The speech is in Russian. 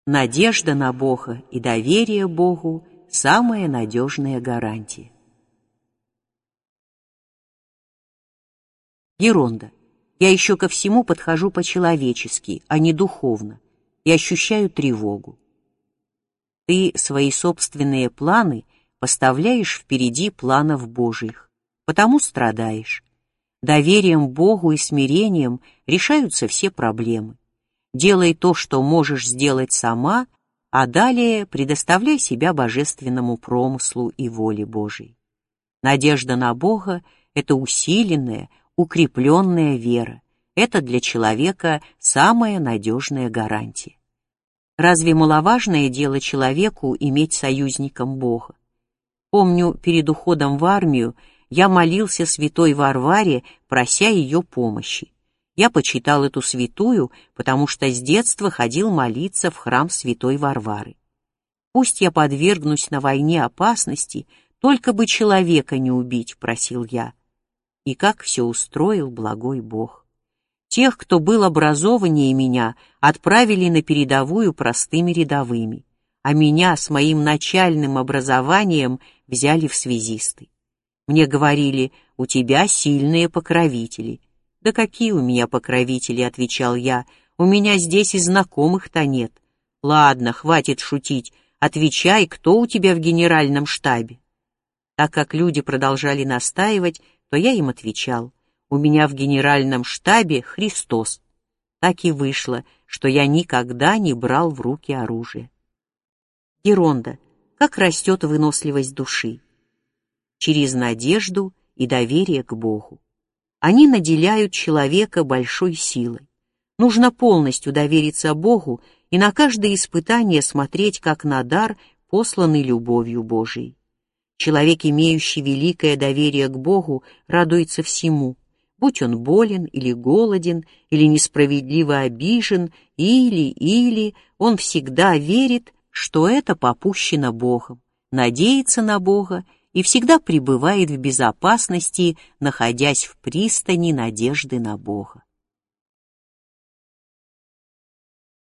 Надежда на Бога и доверие Богу – самая надежная гарантия. Еронда. Я еще ко всему подхожу по-человечески, а не духовно, и ощущаю тревогу. Ты свои собственные планы поставляешь впереди планов Божьих, потому страдаешь. Доверием Богу и смирением решаются все проблемы. Делай то, что можешь сделать сама, а далее предоставляй себя божественному промыслу и воле Божией. Надежда на Бога — это усиленная, укрепленная вера. Это для человека самая надежная гарантия. Разве маловажное дело человеку иметь союзником Бога? Помню, перед уходом в армию я молился святой Варваре, прося ее помощи. Я почитал эту святую, потому что с детства ходил молиться в храм святой Варвары. Пусть я подвергнусь на войне опасности, только бы человека не убить, просил я. И как все устроил благой Бог. Тех, кто был образованнее меня, отправили на передовую простыми рядовыми, а меня с моим начальным образованием взяли в связисты. Мне говорили: у тебя сильные покровители. Да какие у меня покровители, отвечал я, у меня здесь и знакомых-то нет. Ладно, хватит шутить, отвечай, кто у тебя в генеральном штабе. Так как люди продолжали настаивать, то я им отвечал: у меня в генеральном штабе Христос. Так и вышло, что я никогда не брал в руки оружие. Еронда. Как растет выносливость души? Через надежду и доверие к Богу. Они наделяют человека большой силой. Нужно полностью довериться Богу и на каждое испытание смотреть как на дар, посланный любовью Божией. Человек, имеющий великое доверие к Богу, радуется всему, будь он болен или голоден, или несправедливо обижен, или он всегда верит, что это попущено Богом, надеется на Бога и всегда пребывает в безопасности, находясь в пристани надежды на Бога.